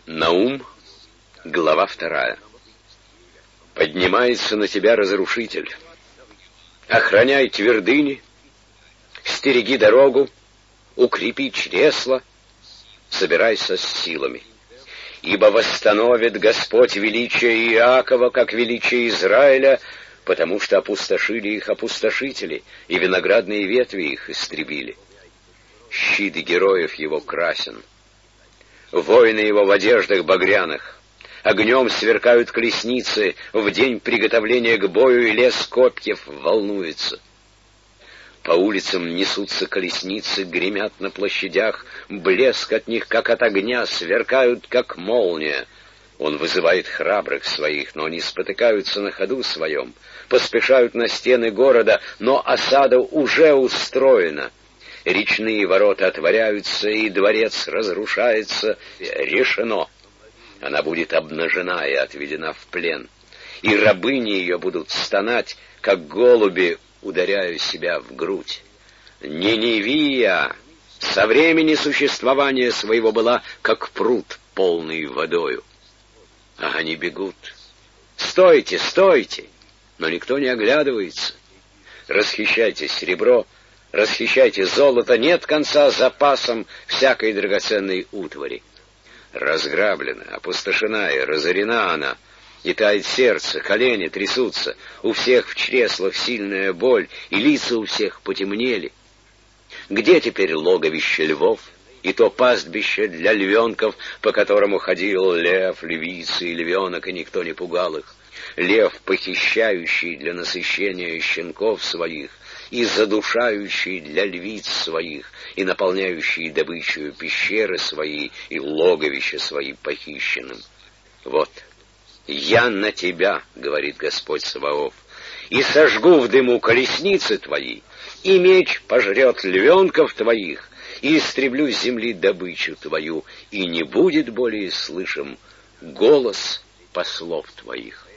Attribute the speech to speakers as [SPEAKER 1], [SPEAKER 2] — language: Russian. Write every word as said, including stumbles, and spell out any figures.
[SPEAKER 1] Наум, глава вторая. Поднимается на тебя разрушитель. Охраняй твердыни, стереги дорогу, укрепи чресла, собирайся с силами. Ибо восстановит Господь величие Иакова, как величие Израиля, потому что опустошили их опустошители, и виноградные ветви их истребили. Щит героев его красен, воины его в одеждах багряных, огнем сверкают колесницы, в день приготовления к бою и лес копьев волнуется. По улицам несутся колесницы, гремят на площадях, блеск от них, как от огня, сверкают, как молния. Он вызывает храбрых своих, но они спотыкаются на ходу своем, поспешают на стены города, но осада уже устроена. Речные ворота отворяются, и дворец разрушается. Решено. Она будет обнажена и отведена в плен, и рабыни ее будут стонать, как голуби, ударяя себя в грудь. Ниневия со времени существования своего была, как пруд, полный водою. А они бегут. Стойте, стойте! Но никто не оглядывается. Расхищайте серебро, расхищайте золото, нет конца запасам всякой драгоценной утвари. Разграблена, опустошена и разорена она, и тает сердце, колени трясутся, у всех в чреслах сильная боль, и лица у всех потемнели. Где теперь логовище львов, и то пастбище для львенков, по которому ходил лев, львица и львенок, и никто не пугал их? Лев, похищающий для насыщения щенков своих, и задушающий для львиц своих, и наполняющий добычей пещеры свои, и логовища свои похищенным. Вот, я на тебя, говорит Господь Саваоф, и сожгу в дыму колесницы твои, и меч пожрет львенков твоих, и истреблю с земли добычу твою, и не будет более слышим голос послов твоих.